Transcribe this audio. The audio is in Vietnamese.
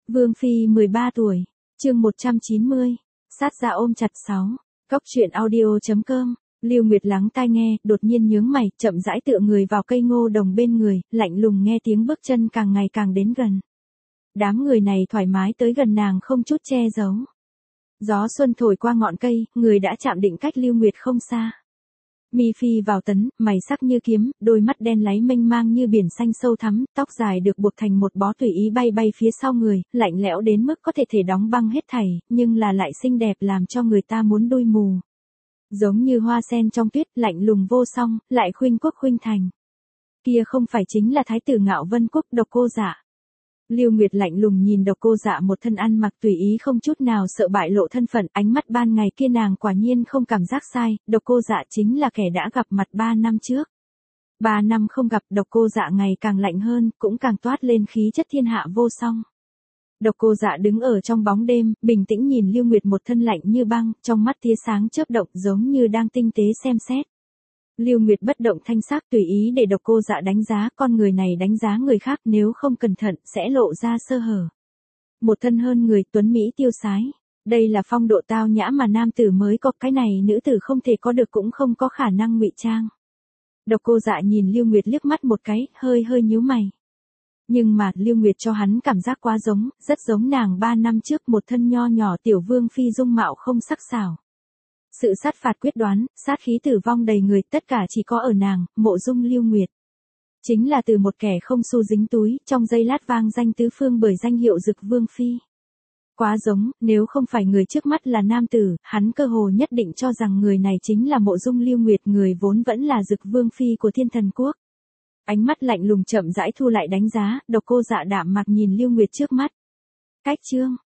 Vương Phi 13 tuổi, chương 190, sát ra ôm chặt 6, Cốc truyện audio.com, Lưu Nguyệt lắng tai nghe, đột nhiên nhướng mày, chậm rãi tựa người vào cây ngô đồng bên người, lạnh lùng nghe tiếng bước chân càng ngày càng đến gần. Đám người này thoải mái tới gần nàng không chút che giấu. Gió xuân thổi qua ngọn cây, người đã chạm định cách Lưu Nguyệt không xa. Mi phi vào tấn, mày sắc như kiếm, đôi mắt đen láy mênh mang như biển xanh sâu thắm, tóc dài được buộc thành một bó tùy ý bay bay phía sau người, lạnh lẽo đến mức có thể đóng băng hết thảy, nhưng là lại xinh đẹp làm cho người ta muốn đôi mù. Giống như hoa sen trong tuyết, lạnh lùng vô song, lại khuynh quốc khuynh thành. Kia không phải chính là thái tử Ngạo Vân Quốc Độc Cô Dạ. Lưu Nguyệt lạnh lùng nhìn Độc Cô Dạ một thân ăn mặc tùy ý không chút nào sợ bại lộ thân phận, ánh mắt ban ngày kia nàng quả nhiên không cảm giác sai, Độc Cô Dạ chính là kẻ đã gặp mặt 3 năm trước. 3 năm không gặp, Độc Cô Dạ ngày càng lạnh hơn, cũng càng toát lên khí chất thiên hạ vô song. Độc Cô Dạ đứng ở trong bóng đêm, bình tĩnh nhìn Lưu Nguyệt một thân lạnh như băng, trong mắt tia sáng chớp động giống như đang tinh tế xem xét. Lưu Nguyệt bất động thanh sắc tùy ý để Độc Cô Dạ đánh giá, con người này đánh giá người khác nếu không cẩn thận sẽ lộ ra sơ hở. Một thân hơn người, tuấn mỹ tiêu sái. Đây là phong độ tao nhã mà nam tử mới có, cái này nữ tử không thể có được cũng không có khả năng ngụy trang. Độc Cô Dạ nhìn Lưu Nguyệt liếc mắt một cái, hơi nhíu mày. Nhưng mà Lưu Nguyệt cho hắn cảm giác quá giống, rất giống nàng 3 năm trước, một thân nho nhỏ tiểu vương phi dung mạo không sắc sảo. Sự sát phạt quyết đoán, sát khí tử vong đầy người, tất cả chỉ có ở nàng, mộ dung Lưu Nguyệt. Chính là từ một kẻ không xu dính túi, trong giây lát vang danh tứ phương bởi danh hiệu Dực Vương Phi. Quá giống, nếu không phải người trước mắt là nam tử, hắn cơ hồ nhất định cho rằng người này chính là mộ dung Lưu Nguyệt, người vốn vẫn là Dực Vương Phi của Thiên Thần Quốc. Ánh mắt lạnh lùng chậm rãi thu lại đánh giá, Độc Cô Dạ đạm mặc nhìn Lưu Nguyệt trước mắt. Cách chương,